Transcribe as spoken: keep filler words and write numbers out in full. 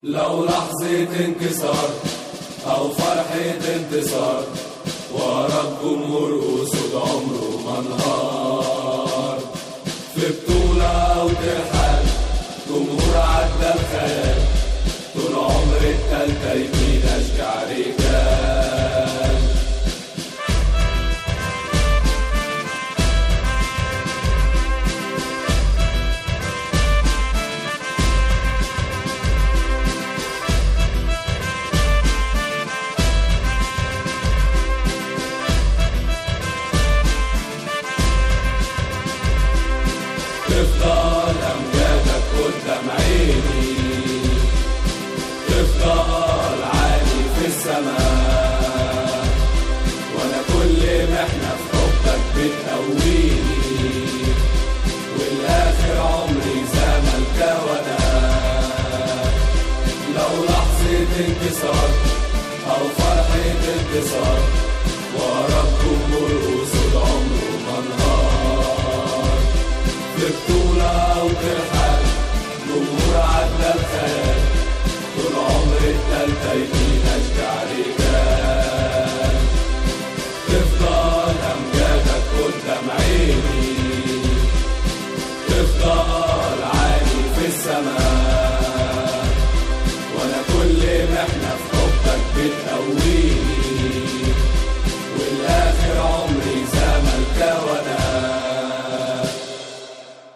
لو لحظة انكسار أو فرحة انتصار ورا الجمهور أسود عمره ما انهار. في بطولة أو ترحال جمهور عدى الخيال، طول عمر التالتة يمين أشجع رجال. تفضل أمجادك قدام عيني، تفضل عالي في السماء، وأنا كل محنة في حبك بتقويني، والآخر عمري زملك وأنا. لو لحظة انكسار أو فرحة انتصار ورا الجمهور أسود عمره ما انهار. في بطولة أو ترحال